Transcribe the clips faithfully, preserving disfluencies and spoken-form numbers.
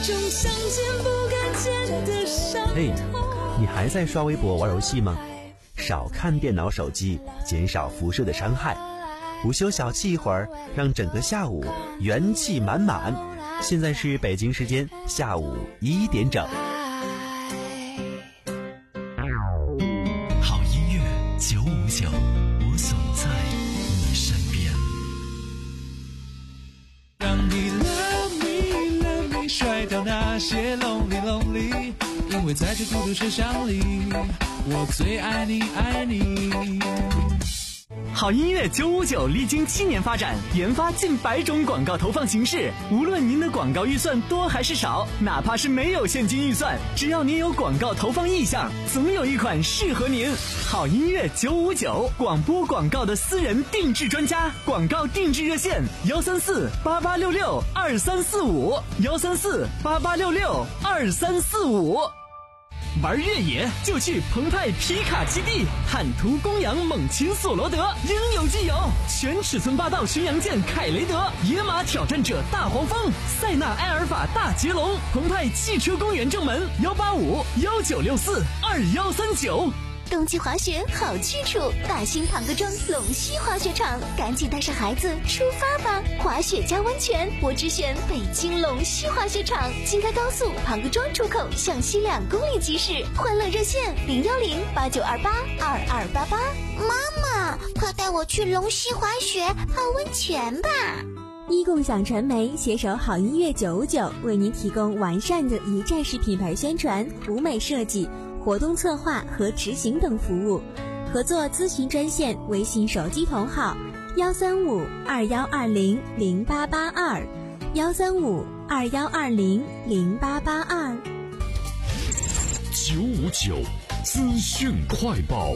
嘿，你还在刷微博玩游戏吗？少看电脑手机，减少辐射的伤害。午休小憩一会儿，让整个下午元气满满。现在是北京时间下午一点整。 好音乐九五九，我总在你身边。 让你 love me love me 甩掉那些 lonely lonely， 因为在这孤独车厢里，我最爱你爱你。 好音乐九五九历经七年发展，研发近百种广告投放形式。无论您的广告预算多还是少，哪怕是没有现金预算，只要您有广告投放意向，总有一款适合您。好音乐九五九，广播广告的私人定制专家，广告定制热线幺三四八八六六二三四五幺三四八八六六二三四五。玩越野就去澎湃皮卡基地，汉图公羊猛禽索罗德应有尽有，全尺寸霸道巡洋舰凯雷德，野马挑战者大黄蜂，塞纳埃尔法大捷龙，澎湃汽车公园正门幺八五幺九六四二幺三九。 冬季滑雪好去处，大兴庞各庄龙溪滑雪场，赶紧带上孩子出发吧！滑雪加温泉，我只选北京龙溪滑雪场。京开高速庞各庄出口向西两公里即驶，欢乐热线零幺零八九二八二二八八。 妈妈，快带我去龙溪滑雪泡温泉吧！ 一共享传媒携手好音乐九五九，为您提供完善的一站式品牌宣传、舞美设计、活动策划和执行等服务。合作咨询专线微信手机同号幺三五二幺二零零八八二幺三五二幺二零零八八二。 九五九资讯快报。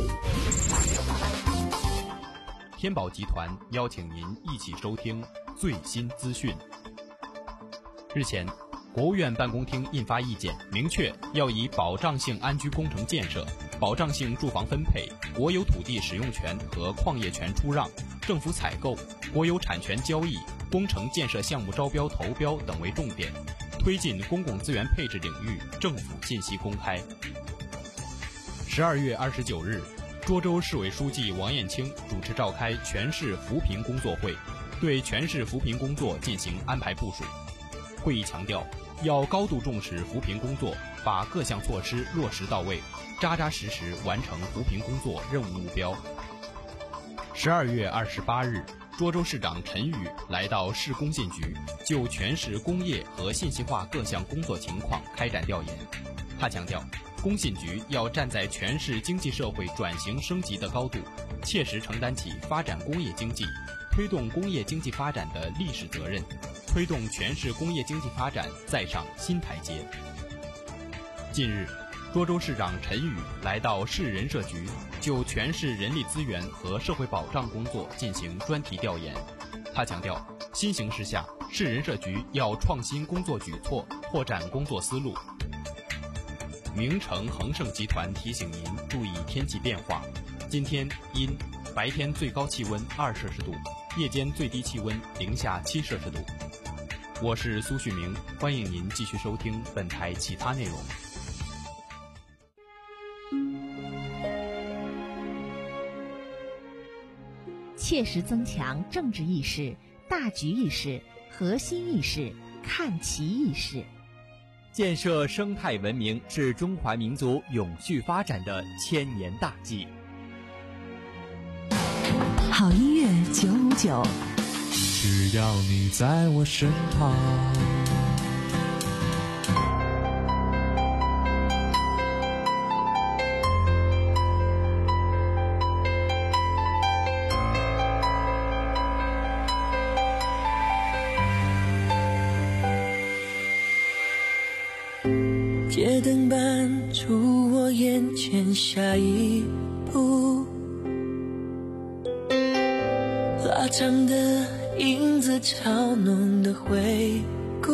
天宝集团邀请您一起收听最新资讯。日前，国务院办公厅印发意见，明确要以保障性安居工程建设、保障性住房分配、国有土地使用权和矿业权出让、政府采购、国有产权交易、工程建设项目招标投标等为重点，推进公共资源配置领域政府信息公开。十二月二十九日，涿州市委书记王艳清主持召开全市扶贫工作会，对全市扶贫工作进行安排部署。会议强调，要高度重视扶贫工作，把各项措施落实到位，扎扎实实完成扶贫工作任务目标。十二月二十八日，涿州市长陈宇来到市工信局，就全市工业和信息化各项工作情况开展调研。他强调，工信局要站在全市经济社会转型升级的高度，切实承担起发展工业经济、推动工业经济发展的历史责任，推动全市工业经济发展再上新台阶。近日，涿州市长陈宇来到市人社局，就全市人力资源和社会保障工作进行专题调研。他强调，新形势下，市人社局要创新工作举措，拓展工作思路。名城恒盛集团提醒您注意天气变化。今天阴，白天最高气温二摄氏度，夜间最低气温零下七摄氏度。我是苏旭明，欢迎您继续收听本台其他内容。 切实增强政治意识、大局意识、核心意识、看齐意识， 建设生态文明是中华民族永续发展的千年大计。 好音乐九五九， 只要你在我身旁。街灯伴出我眼前下一步，拉长的影子，嘲弄的回顾，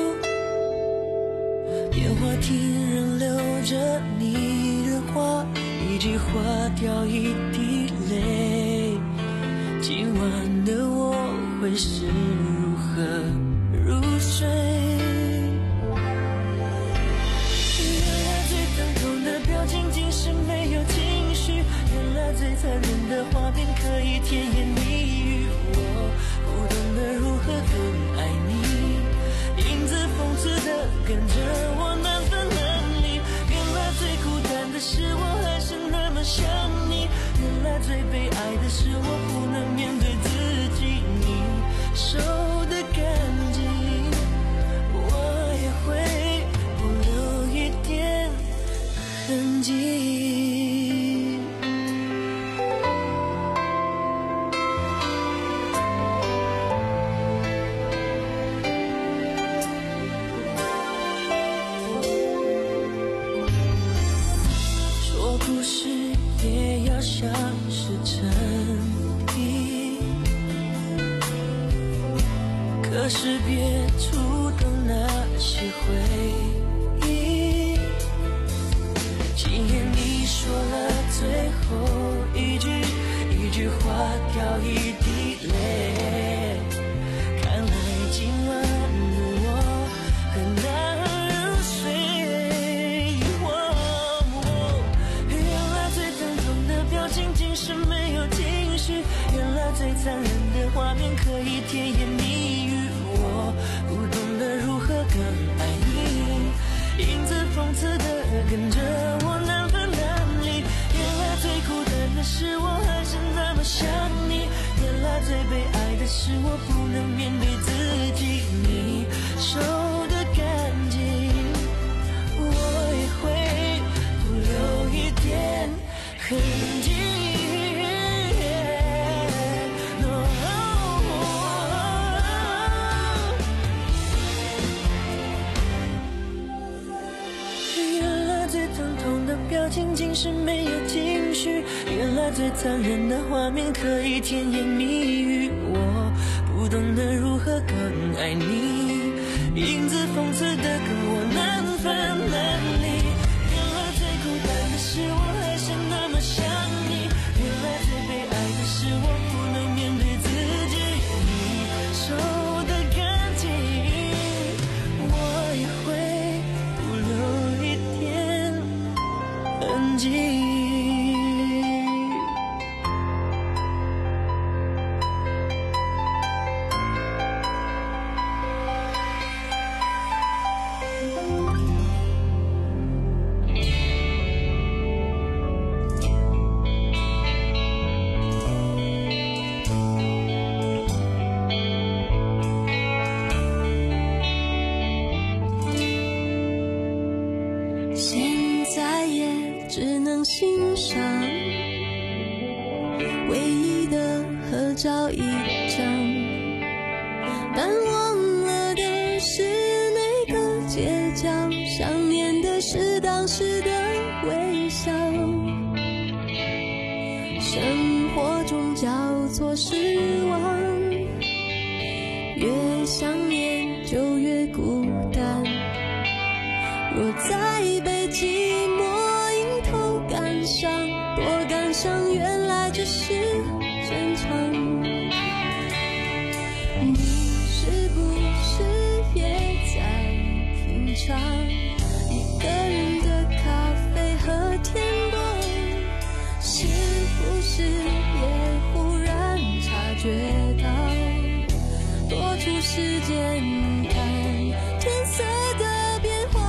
电话亭仍留着你的话，一句话掉一滴泪，今晚的我会是如何入睡？ 跟着我难分难离。原来最孤单的是我还是那么想你，原来最被爱的是我不能面对自己，你手的干净我也会不留一点痕迹。说故事也要像是真理，可是别触动那些回忆。今夜你说了最后一句，一句话掉一滴泪，看来今晚的我很难入睡。原来最疼痛的表情竟是没有情绪，原来最残忍的画面可以甜言蜜语，我不懂得如何更爱你，影子讽刺的跟着我难分难离。原来最孤单的是我还是那么想你，原来最被爱的是我不能面对自己，你手的干净我也会不留一点痕迹。表情竟是没有情绪，原来最残忍的画面可以甜言蜜语，我不懂得如何更爱你，影子讽刺的跟我难分难离。原来最孤单的是我还是那么想你，原来最被爱的是我不能面对自己，你手的干净我也会不留一点痕迹。现在也只能欣赏唯一的合照一张，但忘了的是那个街角，想念的是当时的微笑。生活中交错失望，越想念就越孤单，若再被寂寞迎头赶上，多感伤原来只是正常。你是不是也在品尝一个人的咖啡和天光？是不是也忽然察觉到多出时间看天色的变化？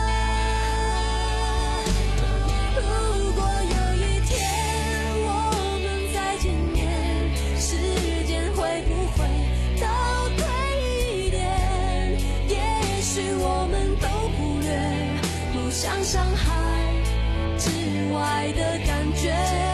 如果有一天我们再见面，时间会不会倒退一点？也许我们都忽略互相伤害之外的感觉。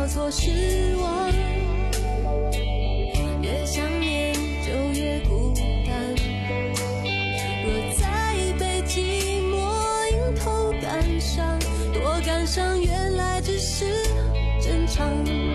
叫做失望。越想念就越孤单，若再被寂寞迎头赶上，多感伤原来只是正常。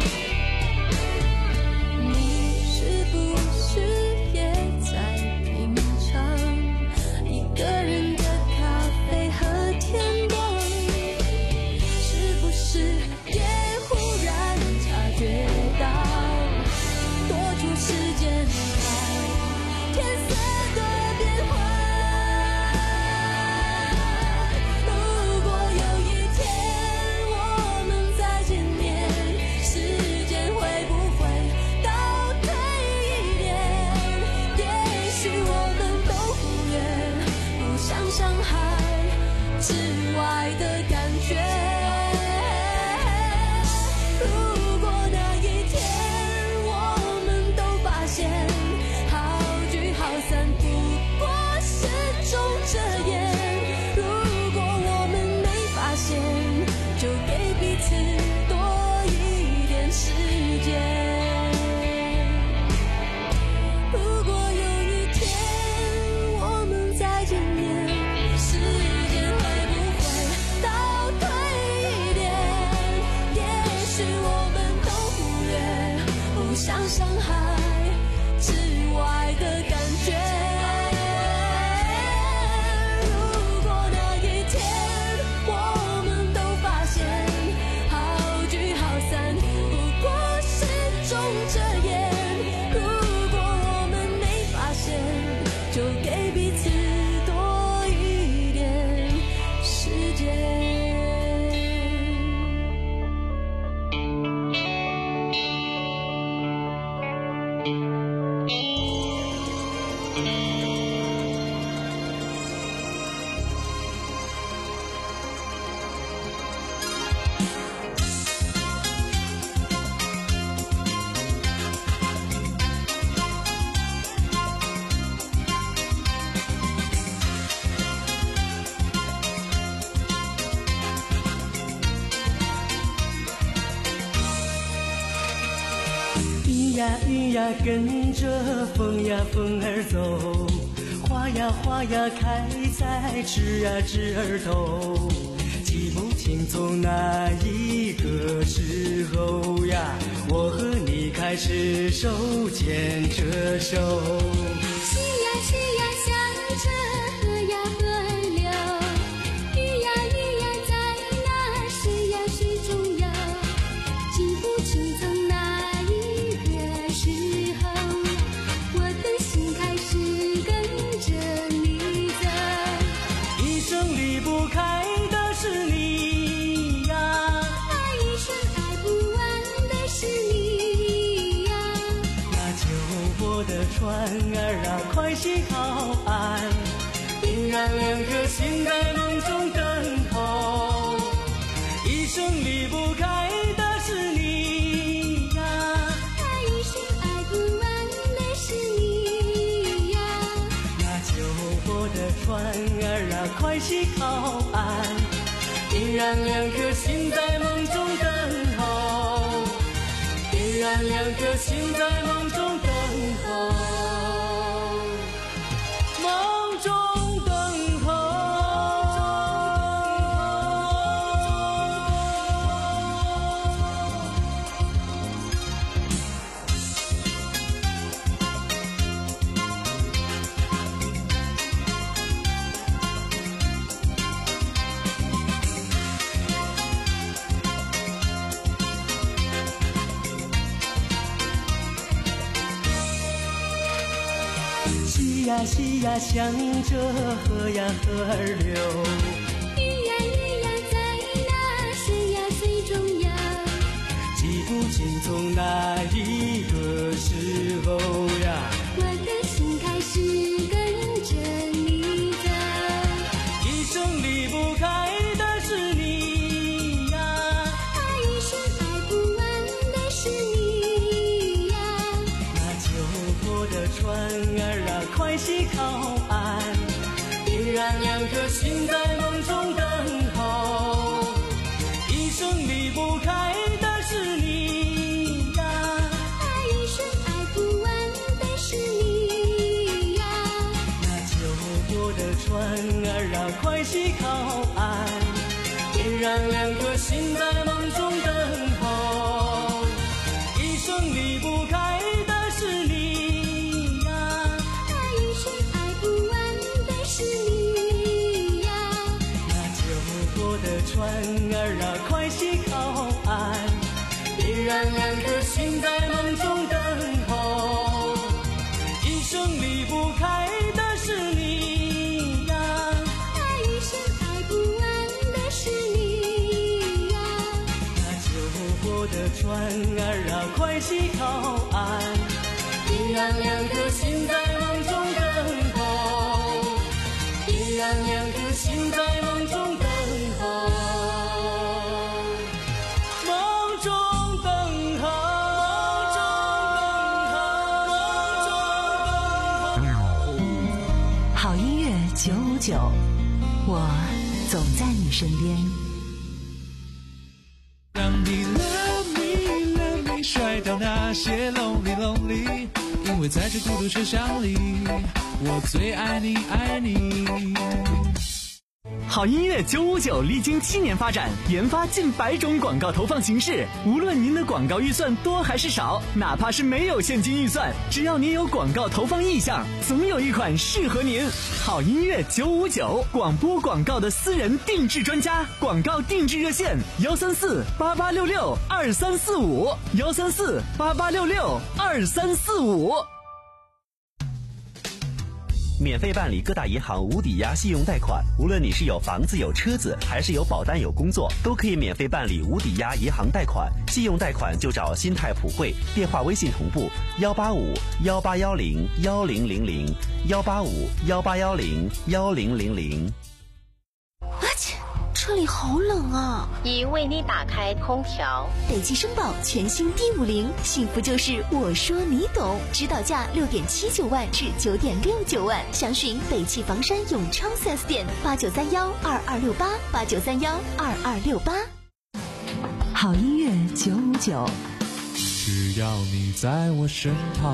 云呀跟着风呀风儿走，花呀花呀开在枝呀枝儿头，记不清从哪一个时候呀，我和你开始手牵着手。 是呀是呀向着河呀河儿流，鱼呀鱼呀在那水呀水中游，记不清从哪船儿啊，快些靠岸，定然两颗心在梦中等候。一生离不开的是你呀， 那一生爱不完的是你呀。 那救我的船儿啊，快些靠岸，定然两颗心在梦中等候。定然两颗心在梦中等候。溪呀溪呀向着河呀河儿流， 鱼呀鱼呀在那水呀水中游， 记不清从哪一个时候呀， 我的心开始跟着你走。 一生离不开的是你呀， 那一生爱不完的是你呀。 那救我的船儿啊，快些靠岸，定然两颗心在梦中等候。一生离不开的是你然两颗心在梦中等候，一生离不开的是你呀， 一生爱不完的是你呀。 那救我的船儿啊，快些靠岸，依然两颗心在梦中等候，一生离不开的是你呀， 一生爱不完的是你呀。 那救我的船儿啊，快些靠岸，依然两颗心在梦中等候，依然两颗心在梦中等候，梦中等候，梦中等候。 好音乐九五九，我总在你身边。 让你 love me love me 甩掉那些 lonely lonely， 因为在这孤独车厢里，我最爱你爱你。 好音乐九五九历经七年发展，研发近百种广告投放形式。无论您的广告预算多还是少，哪怕是没有现金预算，只要您有广告投放意向，总有一款适合您。好音乐九五九，广播广告的私人定制专家，广告定制热线：幺三四八八六六二三四五，幺三四八八六六二三四五。 免费办理各大银行无抵押信用贷款，无论你是有房子有车子，还是有保单有工作，都可以免费办理无抵押银行贷款。信用贷款就找新泰普惠，电话微信同步幺八五幺八幺零幺零零零幺八五幺八幺零幺零零零。 这里好冷啊！ 已为你打开空调。 北汽绅宝全新 D 五零，幸福就是我说你懂，指导价六点七九万至九点六九万，详询北汽房山永昌 四 S 店八九三幺二二六八八九三幺二二六八。 好音乐九五九， 只要你在我身旁。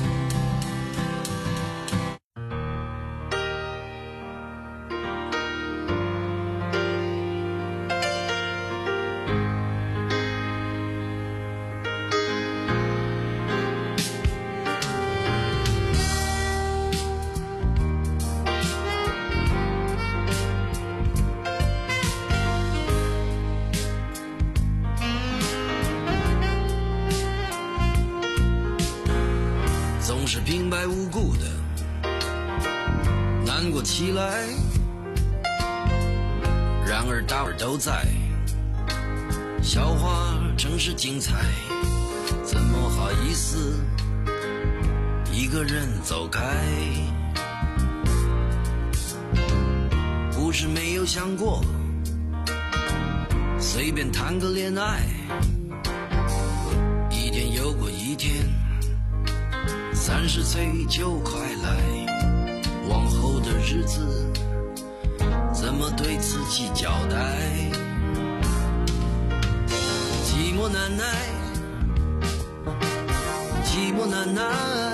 总是平白无故的难过起来，然而大伙儿都在，笑话真是精彩，怎么好意思一个人走开？不是没有想过随便谈个恋爱，一天又过一天，三十岁就快来，往后的日子怎么对自己交代？寂寞难耐，寂寞难耐，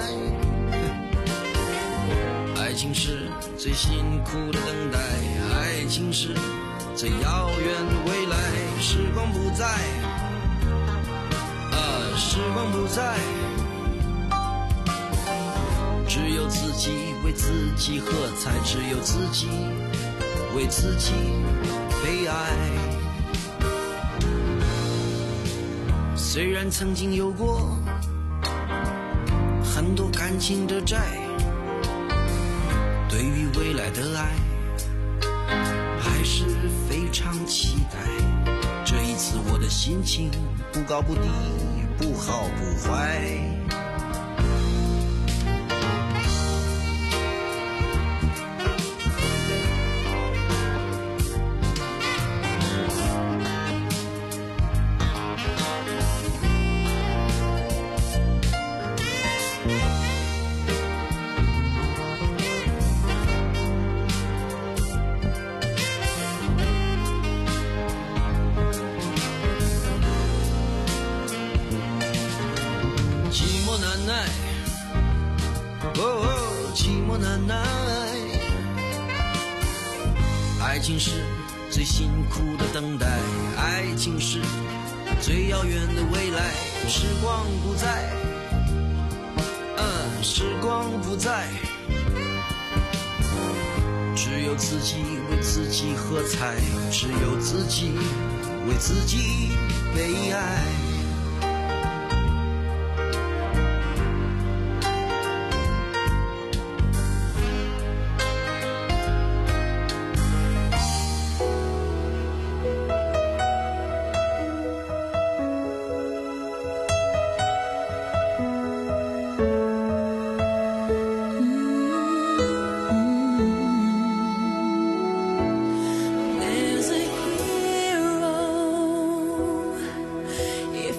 爱情是最辛苦的等待，爱情是最遥远的未来。时光不再，啊，时光不再，只有自己为自己喝彩，只有自己为自己悲哀。虽然曾经有过很多感情的债，对于未来的爱还是非常期待。这一次我的心情不高不低，不好不坏， 最辛苦的等待，爱情是最遥远的未来。时光不再，嗯，时光不再，只有自己为自己喝彩，只有自己为自己悲哀。 There's a hero if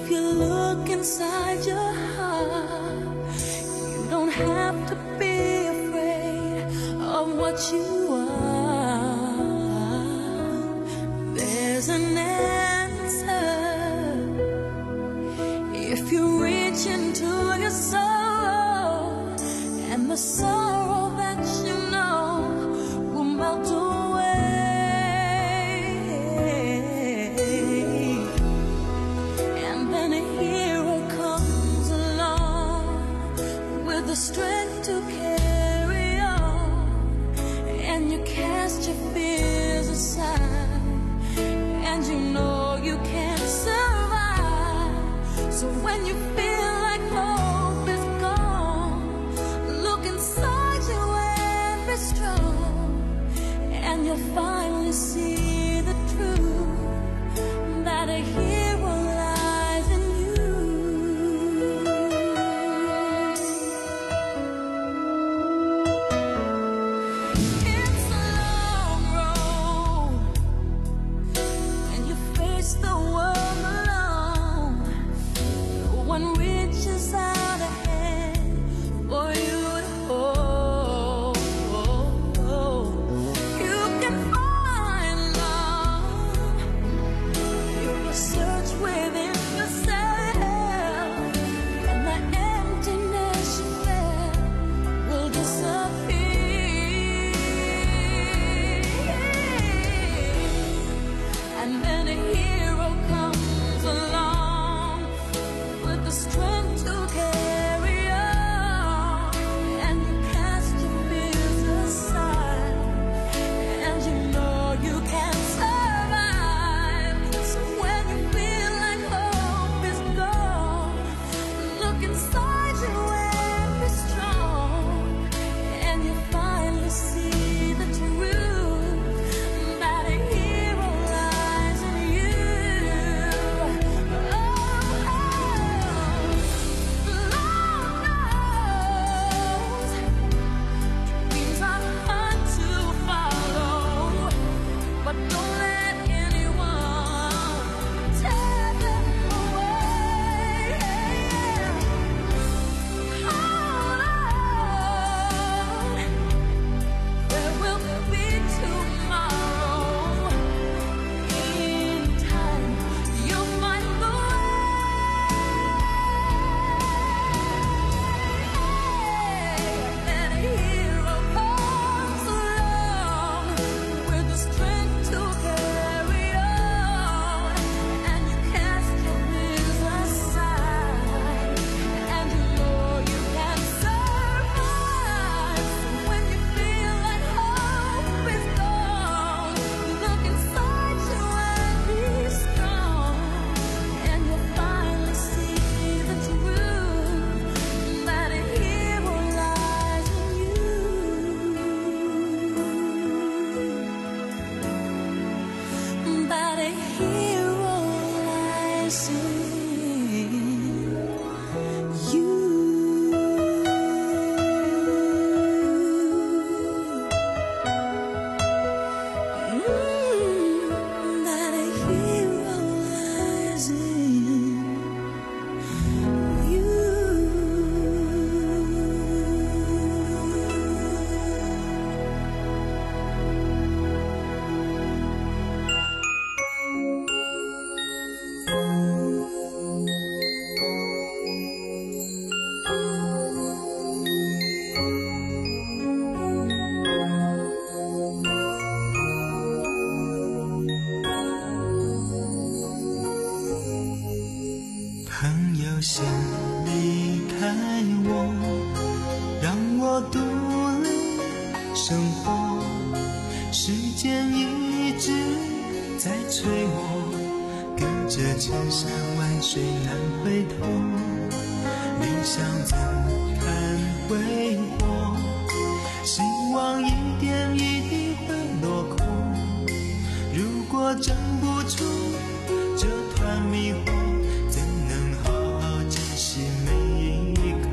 要先离开我，让我独立生活。时间一直在催我，跟着千山万水难回头。理想总看微薄，希望一点一滴会落空。如果挣不出这团迷惑，怎能好好珍惜每一刻？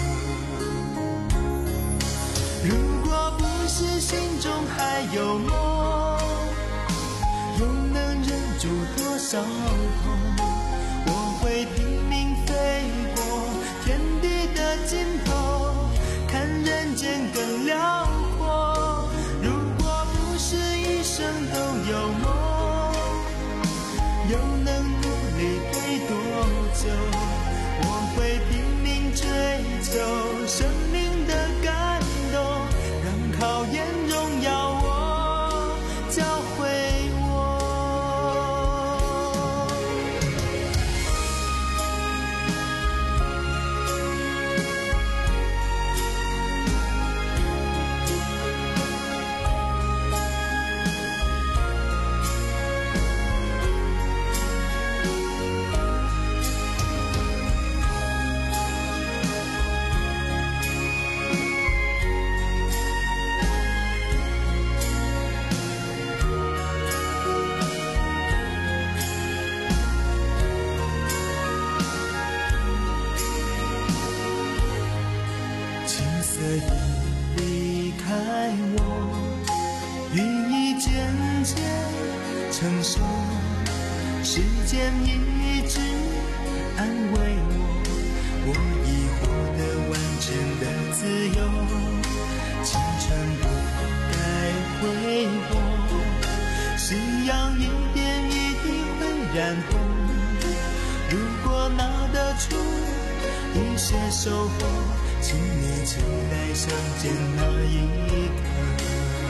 如果不是心中还有梦，又能忍住多少痛？我会拼命飞过天地的尽头，看人间更辽阔。如果不是一生都有梦，又能努力陪多久？我会拼命追求生命的感动，让考验荣耀我，教会我。离开我，雨已渐渐成熟，时间一直安慰我，我已获得完整的自由，青春不该挥霍，夕阳一点一滴会染红，如果拿得出一些收获，请你期待相见那一刻。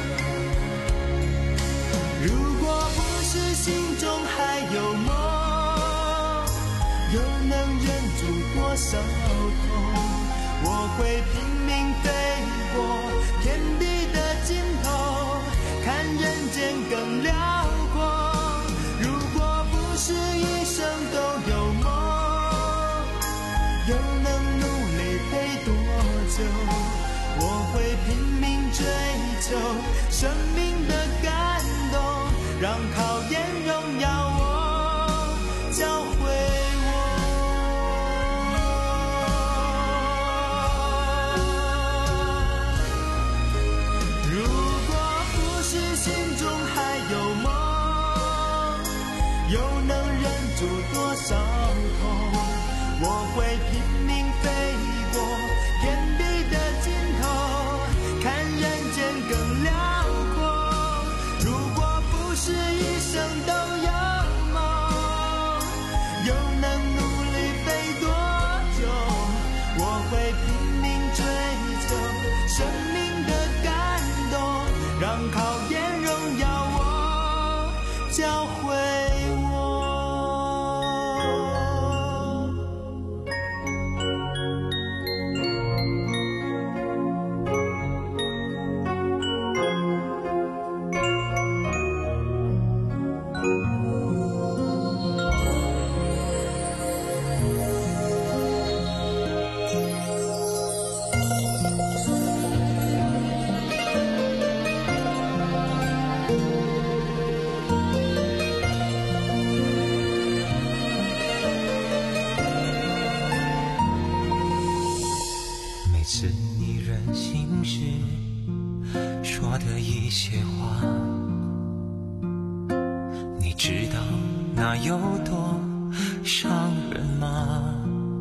如果不是心中还有梦，又能忍住多少痛？我会拼命飞过天地的尽头，看人间更辽阔。如果不是一生都有梦，又能努力陪多久？我会拼命追求生命的感动，让考验荣耀我，教会我。如果不是心中还有梦，又能忍住多少痛？我会拼命飞过天地的尽头，看人间更辽阔。如果不是一生都有梦，又能努力飞多久？我会拼命追求生命的感动，让考验荣耀我，教会我。 每次你任性时说的一些话，你知道那有多伤人吗？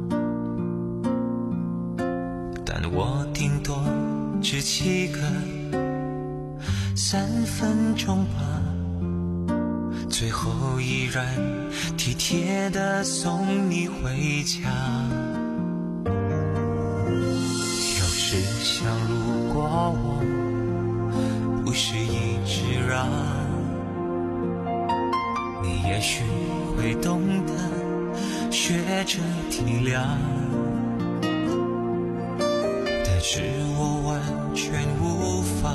但我顶多只记个三分钟吧，最后依然体贴地送你回家。想如果我不是一直让，你也许会懂得学着体谅，但是我完全无法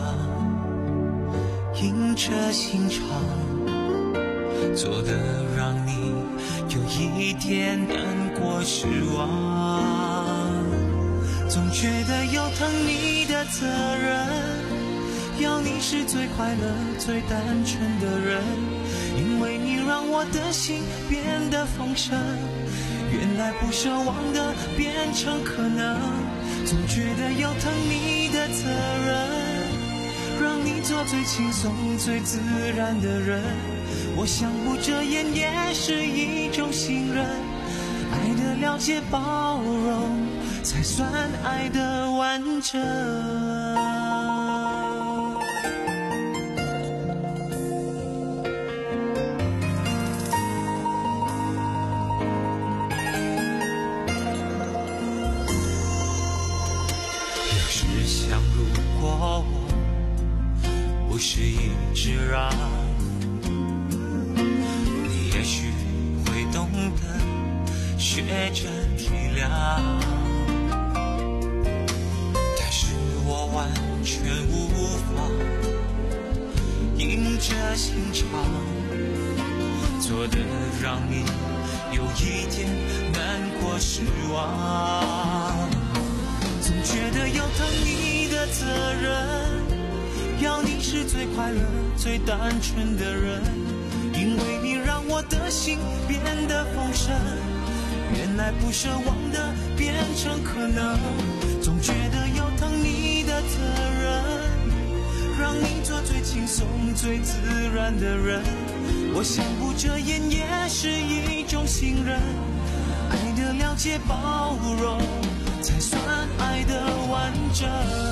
硬着心肠，做得让你有一点难过失望。总觉得有疼你的责任，要你是最快乐最单纯的人，因为你让我的心变得丰盛，原来不奢望的变成可能。总觉得有疼你的责任，让你做最轻松最自然的人，我想不遮掩也是一种信任，爱的了解包容才算爱的完整。有时想如果我不是一直让你，也许会懂得学着体谅，但是我完全无法硬着心肠，做得让你有一点难过失望。总觉得有疼你的责任，要你是最快乐最单纯的人，因为你让我的心变得丰盛，原来不奢望的变成可能。总觉得有疼你的责任，让你做最轻松最自然的人，我想不遮掩也是一种信任，爱的了解包容才算爱的完整。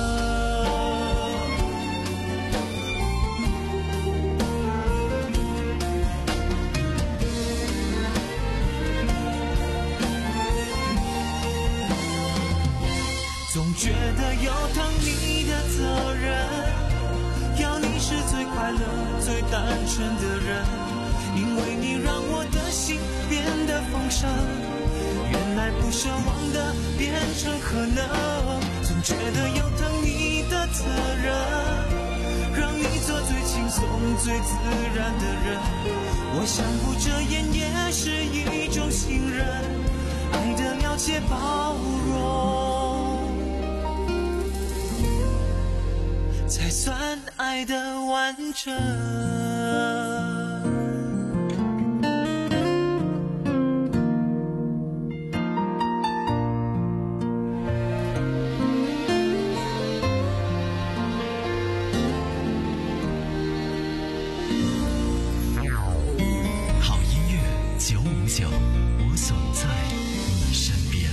总觉得有疼你的责任，要你是最快乐最单纯的人，因为你让我的心变得丰盛，原来不奢望的变成可能。总觉得有疼你的责任，让你做最轻松最自然的人，我想不遮掩也是一种信任，爱的了解包容才算爱的完整。 好音乐九五九，我总在你身边。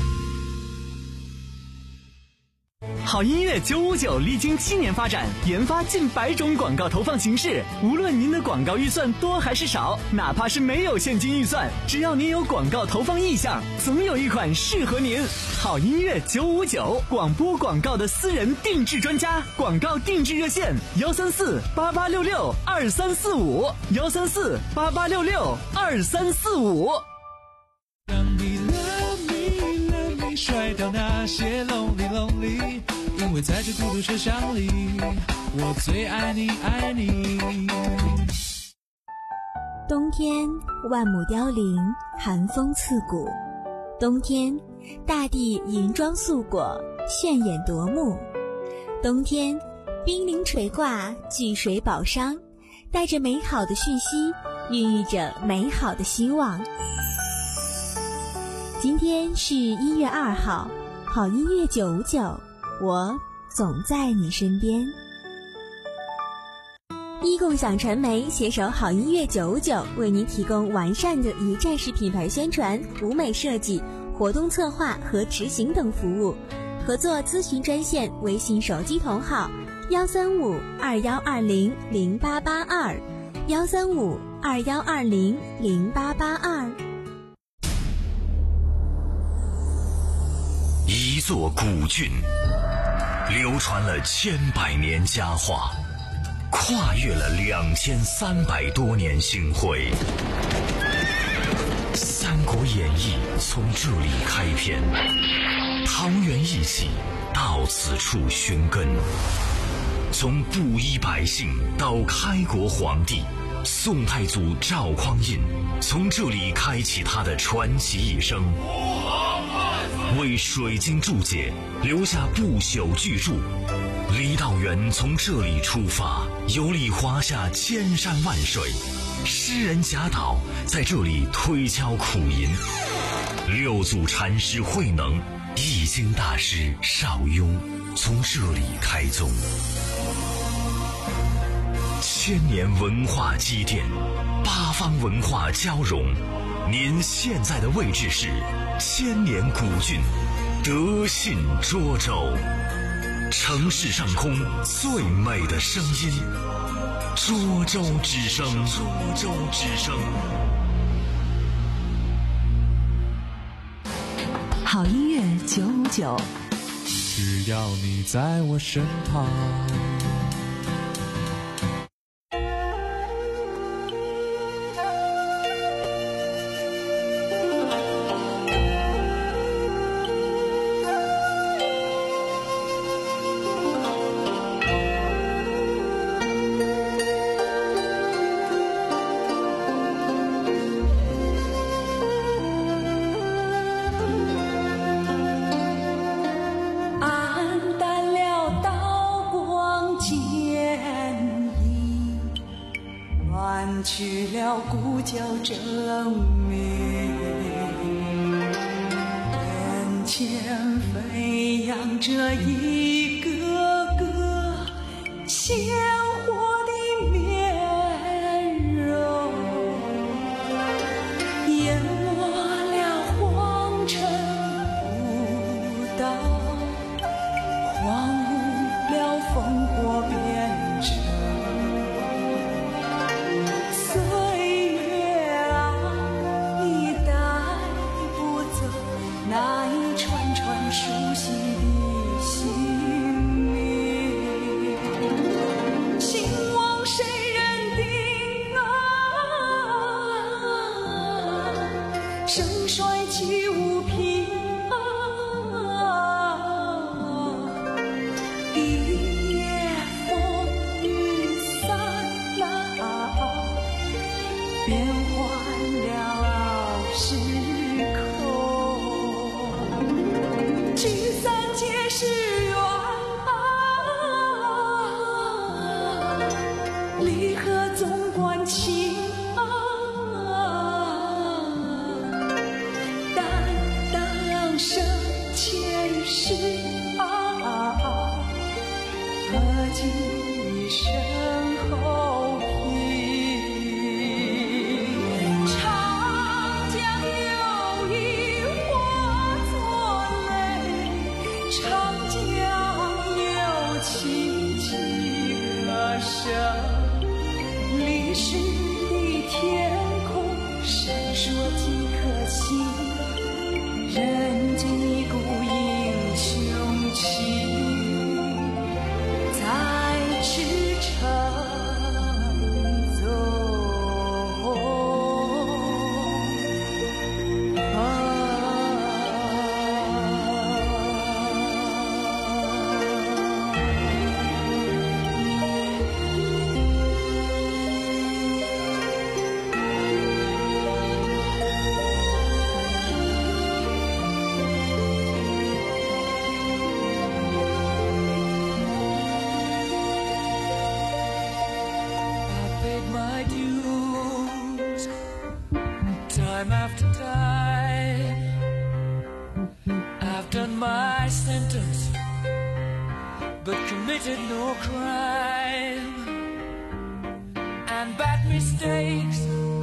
好音乐九五九历经七年发展，研发近百种广告投放形式。无论您的广告预算多还是少，哪怕是没有现金预算，只要您有广告投放意向，总有一款适合您。好音乐九五九，广播广告的私人定制专家，广告定制热线：幺三四八八六六二三四五，幺三四八八六六二三四五。 让你 love me love me 甩掉那些 lonely lonely， 因为在这孤独车厢里，我最爱你爱你。 冬天万木凋零，寒风刺骨。冬天大地银装素裹，炫眼夺目。冬天冰凌垂挂，聚水宝商，带着美好的讯息，孕育着美好的希望。今天是一月二号，好音乐九五九，我总在你身边。一共享传媒携手好音乐九五九，为您提供完善的一站式品牌宣传、舞美设计、活动策划和执行等服务。合作咨询专线：微信手机同号幺三五二幺二零零八八二，幺三五二幺二零零八八二。 一座古郡，流传了千百年佳话，跨越了两千三百多年星辉。三国演艺从这里开篇，桃园一起到此处寻根。从布衣百姓到开国皇帝，宋太祖赵匡胤从这里开启他的传奇一生，为水晶注解留下不朽巨著。李道元从这里出发，游历华夏千山万水，诗人贾岛在这里推敲苦吟，六祖禅师慧能、易经大师邵雍从这里开宗。千年文化积淀，八方文化交融。您现在的位置是千年古郡德信涿州，城市上空最美的声音，涿州之声。涿州之声。 好音乐九五九， 只要你在我身旁。 去了故交证明，眼前飞扬着一个个鲜活的面容，淹没了黄尘古道，荒芜了烽火边城。熟悉的姓名，兴亡谁人定啊？盛衰岂无凭啊？一夜风雨散了，变换了时聚散皆是缘啊，离合总关情啊，担当生前世啊，何计身后平。长江流溢化作长江有情几何生，历史的天空闪烁几颗星，人间一股英雄情在驰骋中。Time after time, I've done my sentence, but committed no crime. And bad mistakes,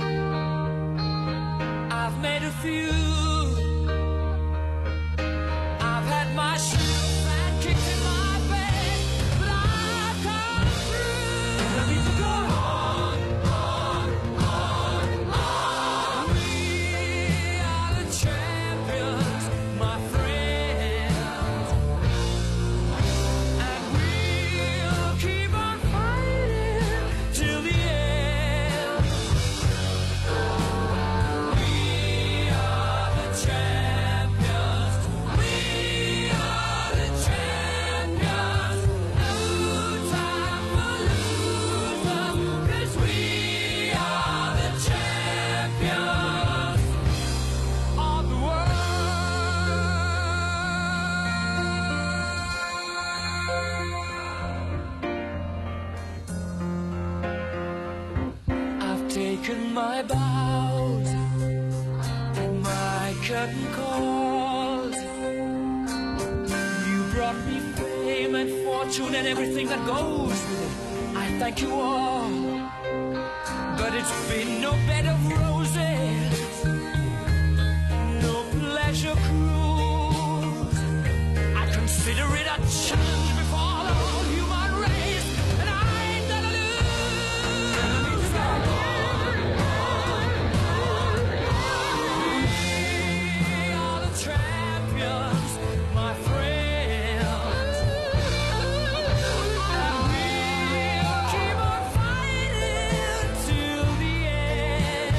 I've made a few. I've had my share of bad kicks in my bed, but I've come through. Let me go on, on, on, on. We are the champions, my friends, and we'll keep on fighting till the end. We are broken my bows, my curtain calls. You brought me fame and fortune and everything that goes with it. I thank you all, but it's been no bed of roses, no pleasure cruise. I consider it a challenge before the whole human race, and I ain't gonna lose. We are the champions, my friends, and we'll keep on fighting till the end.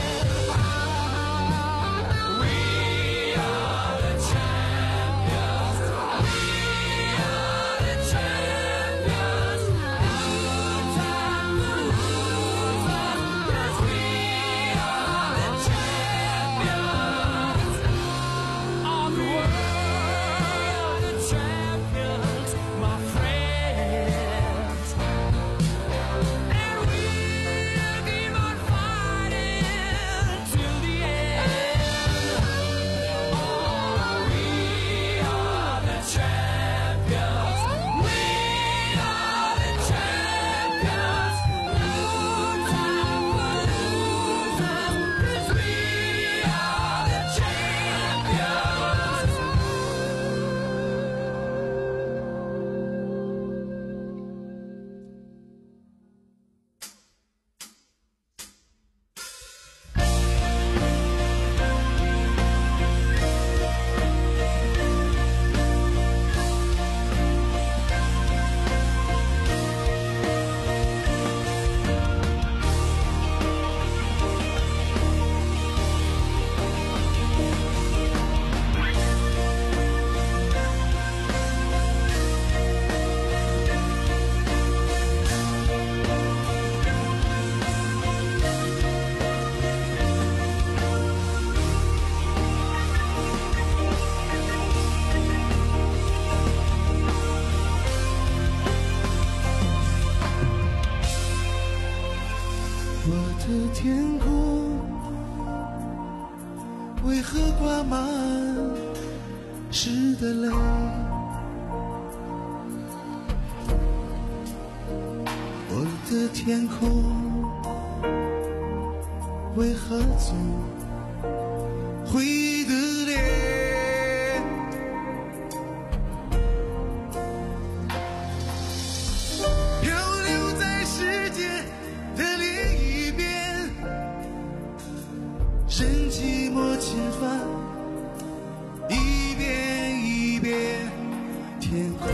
We are the champions. We are the champions. No time for losers, 'cause we are the champions of the world, the champions, my friends. And we'll keep on fighting till the end. Oh, we are the champions. We are the champions. No time for losers, 'cause we are the champions. 我的天空为何挂满湿的泪？我的天空为何总回忆的脸？漂流在世界的另一边，任寂寞侵犯，一遍一遍，天空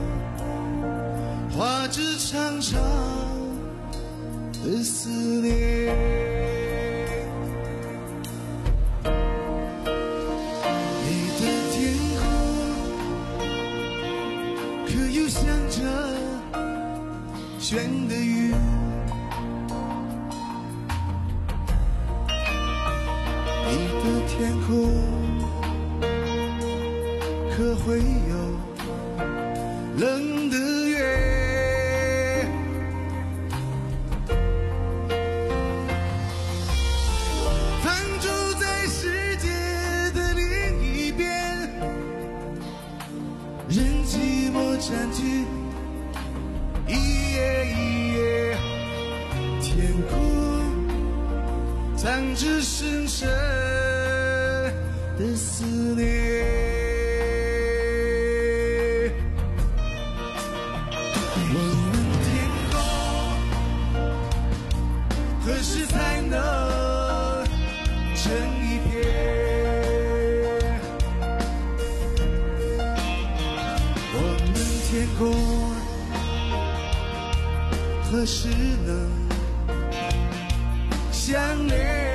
画着长长的思念。你的天空，可有想着悬的云？你的天空，可会有冷的月？藏住在世界的另一边，任寂寞占据一夜一夜，天空藏着深深的思念。我们天空何时才能成一片？我们天空何时能相连？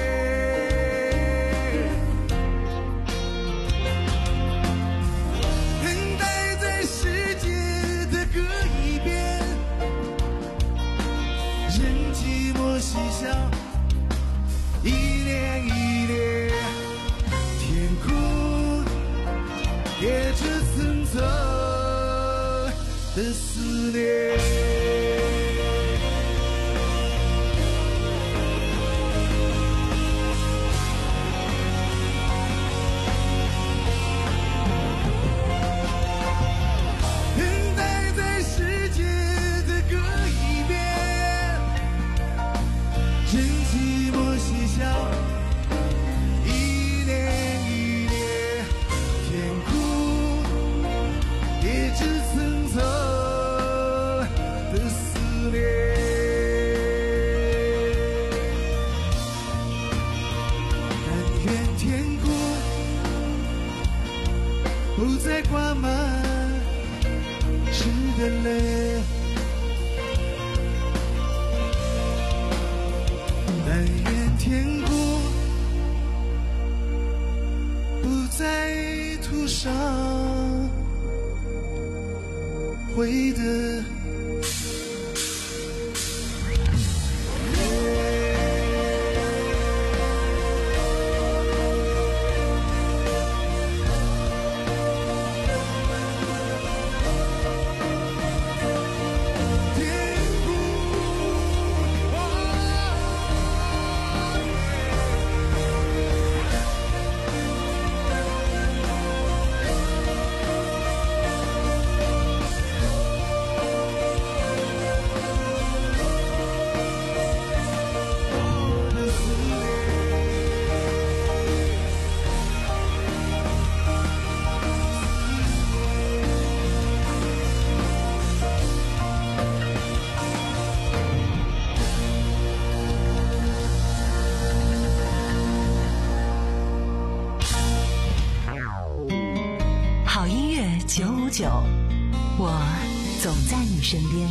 等待在世界的各一边，任寂寞嬉笑，一年一年，天空叠着层层的思念。 路上会的。 九五九，我总在你身边。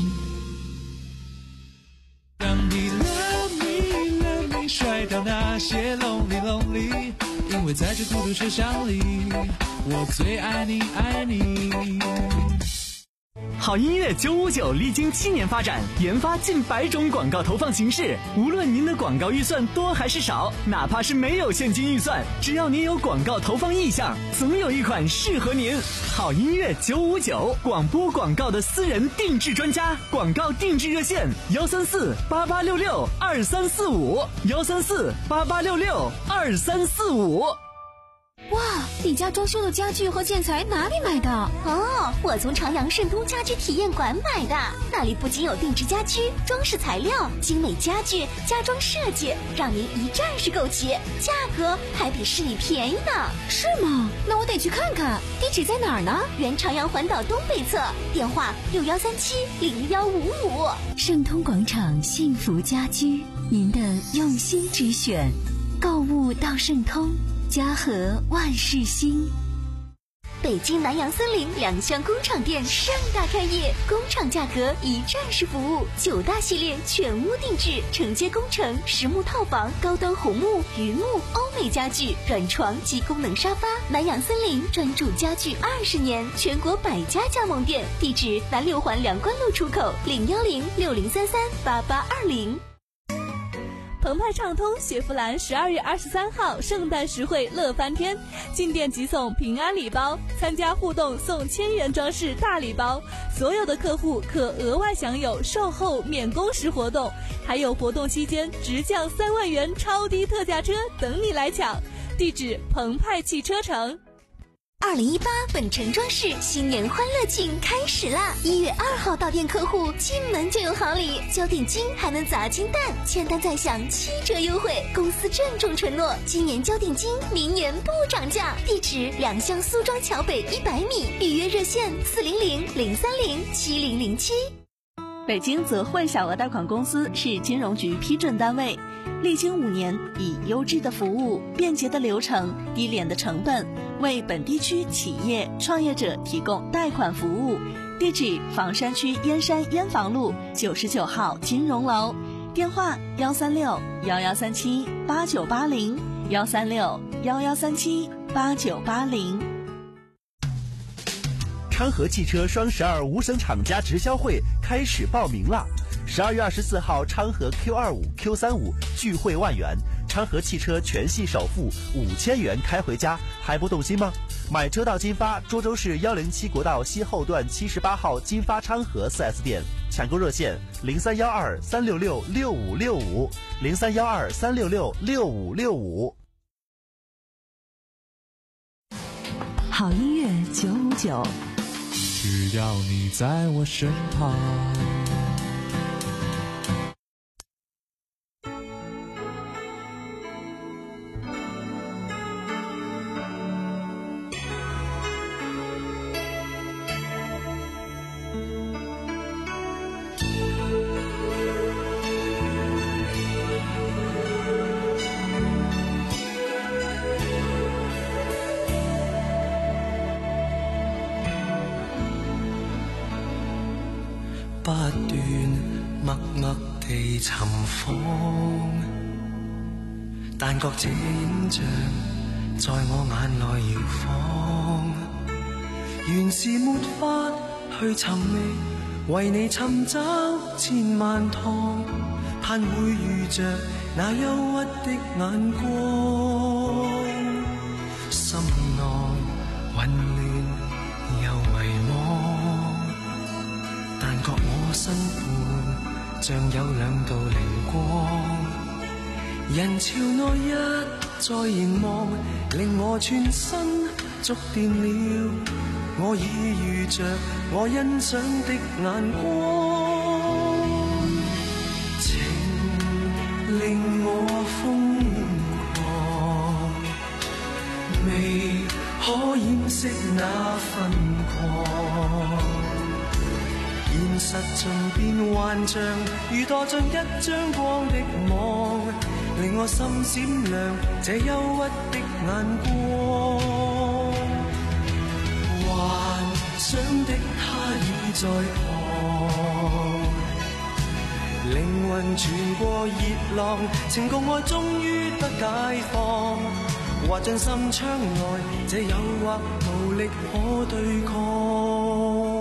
让你 love me love me 甩掉那些 lonely lonely， 因为在这孤独车厢里，我最爱你爱你。 好音乐九五九历经七年发展，研发近百种广告投放形式。无论您的广告预算多还是少，哪怕是没有现金预算，只要您有广告投放意向，总有一款适合您。好音乐九五九，广播广告的私人定制专家，广告定制热线：幺三四八八六六二三四五，幺三四八八六六二三四五。 哇，你家装修的家具和建材哪里买的？哦，我从长阳盛通家居体验馆买的。那里不仅有定制家居、装饰材料、精美家具、家装设计，让您一站式购齐，价格还比市里便宜呢。是吗？那我得去看看。地址在哪儿呢？原长阳环岛东北侧，电话六幺三七零幺五五。 盛通广场幸福家居，您的用心之选。购物到盛通，家和万事兴。 北京南洋森林两厢工厂店盛大开业，工厂价格一站式服务，九大系列全屋定制，承接工程、实木套房、高端红木、榆木、欧美家具、软床及功能沙发。南洋森林专注家具二十年，全国百家加盟店，地址南六环梁关路出口，零幺零六零三三八八二零。 澎湃畅通雪佛兰十二月二十三号圣诞实惠乐翻天，进店即送平安礼包，参加互动送千元装饰大礼包，所有的客户可额外享有售后免工时活动，还有活动期间直降三万元超低特价车等你来抢。地址澎湃汽车城。 二零一八本城装饰新年欢乐庆开始啦！一月二号到店客户进门就有好礼，交定金还能砸金蛋，签单再享七折优惠。公司郑重承诺，今年交定金，明年不涨价。地址两巷苏庄桥北一百米，预约热线四零零零三零七零零七。 北京泽汇小额贷款公司是金融局批准单位，历经五年，以优质的服务、便捷的流程、低廉的成本，为本地区企业创业者提供贷款服务。地址：房山区燕山燕房路九十九号金融楼，电话：幺三六幺幺三七八九八零，幺三六幺幺三七八九八零。 昌河汽车双十二无省厂家直销会开始报名了。十二月二十四号，昌河 Q 二五 Q 三五聚会万元，昌河汽车全系首付五千元开回家，还不动心吗？买车到金发，涿州市幺零七国道西后段七十八号金发昌河 四 S 店，抢购热线零三幺二三六六六五六五零三幺二三六六六五六五。 好音乐九五九， 只要你在我身旁。 不斷默默地尋訪，但覺這影像在我眼內搖晃，原是沒法去尋覓，為你尋找千萬趟，盼會遇着那憂鬱的眼光，心內混亂又迷惘，但覺我身畔像有兩道靈光，人潮內一再凝望，令我全身觸電了，我已遇着我欣賞的眼光，情令我瘋狂，未可掩飾那瘋狂，現實盡變幻象，如墮進一張光的網，令我心閃亮這憂鬱的眼光，幻想的他已在旁，靈魂傳過熱浪，情共愛終於得解放，滑進心窗內，這誘惑無力可對抗。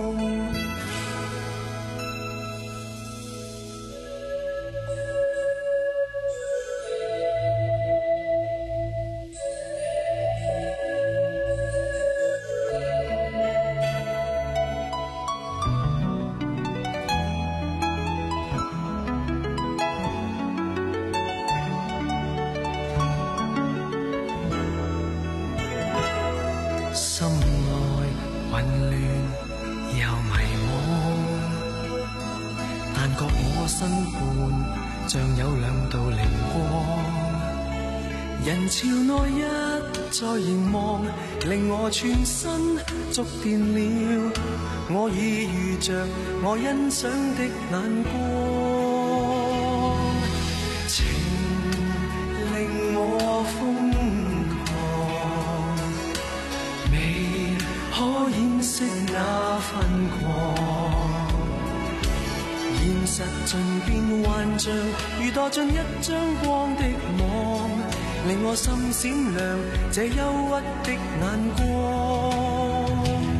人潮內一再凝望，令我全身觸電了，我已遇着我欣賞的眼光，情令我瘋狂，未可掩飾那瘋狂，現實盡變幻象，如墮進一張光的網，令我心閃亮這憂鬱的眼光，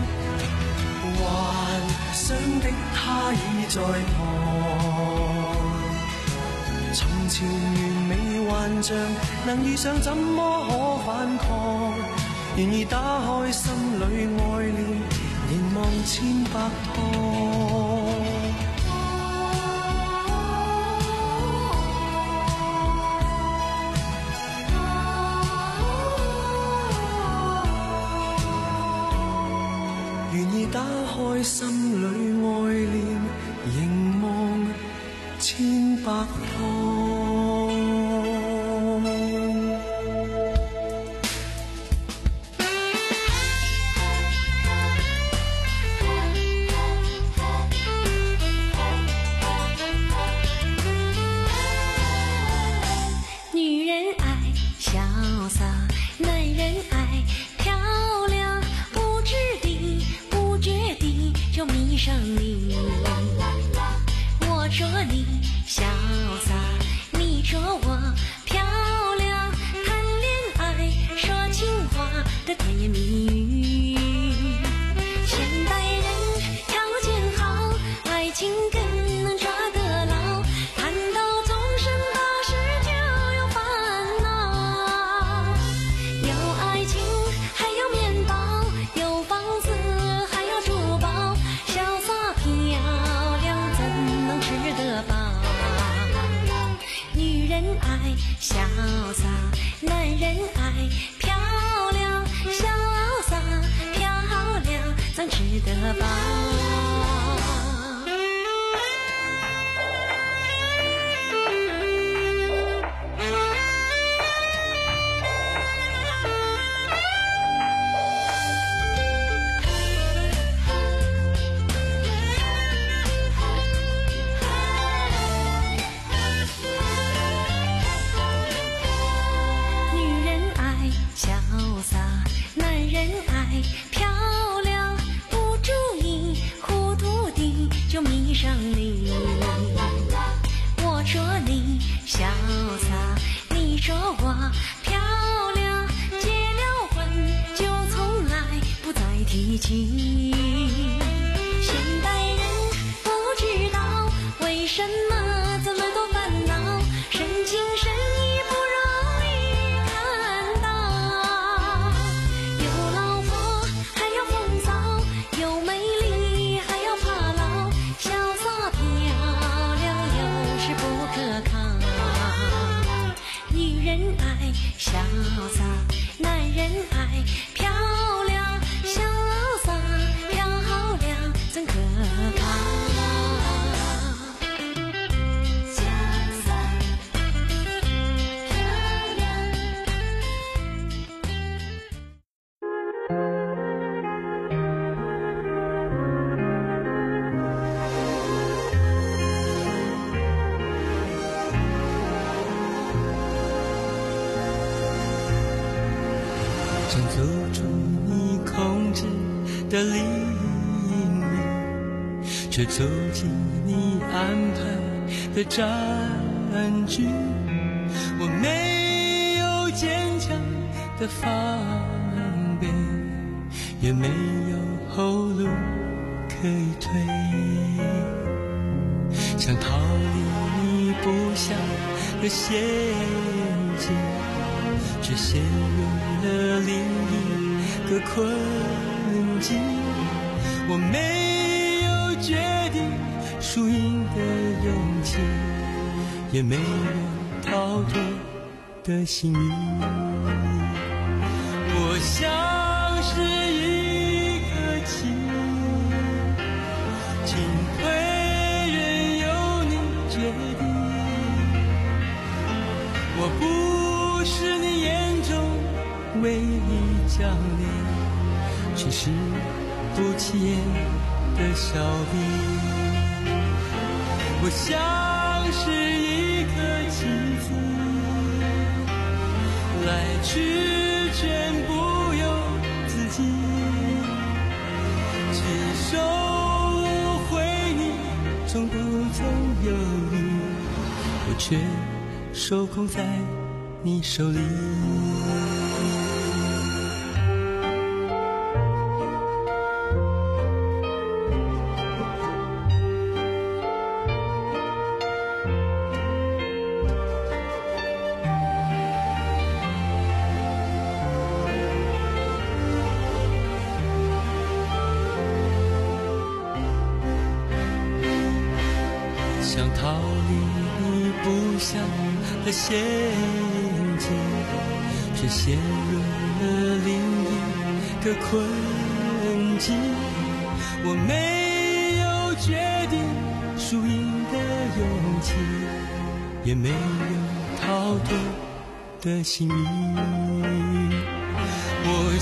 幻想的他已在旁，從前完美幻象，能遇上怎麼可反抗，願意打開心裏愛戀，凝望千百趟。打開心裏愛戀，凝望千百趟。 女人愛瀟灑，男人愛漂亮，不知地決定就迷上你，我說你瀟灑，你說我漂亮，談戀愛說情話的甜言蜜語，現代人條件好，愛情更能抓得牢，談到終身大事就有煩惱，有愛情還有麵包，有房子愛瀟灑，男人愛漂亮，瀟灑漂亮，咱吃得飽。男人愛漂亮，不注意情。现代人不知道为什么这么多烦恼，深情深意不容易看到。有老婆还要风骚，有美丽还要怕老，潇洒漂亮有时不可靠。女人爱潇洒，男人爱漂亮，潇洒漂亮真可靠。潇洒漂亮。 想走出你控制的领域，却走进你安排的战局。我没有坚强的防备，也没有后路可以退，想逃离你布下的陷阱，却陷入了另一个困境。我没有决定输赢的勇气，也没有逃脱的幸运。我像是一颗棋，进退任由你决定。我不是你眼中唯一将领，却是不起眼的小兵。我像是一颗棋子，来去全不由自己，只收回你从不曾犹豫，我却受控在你手里。想逃离你布下的陷阱，却陷入了另一个困境。我没有决定输赢的勇气，也没有逃脱的幸运。我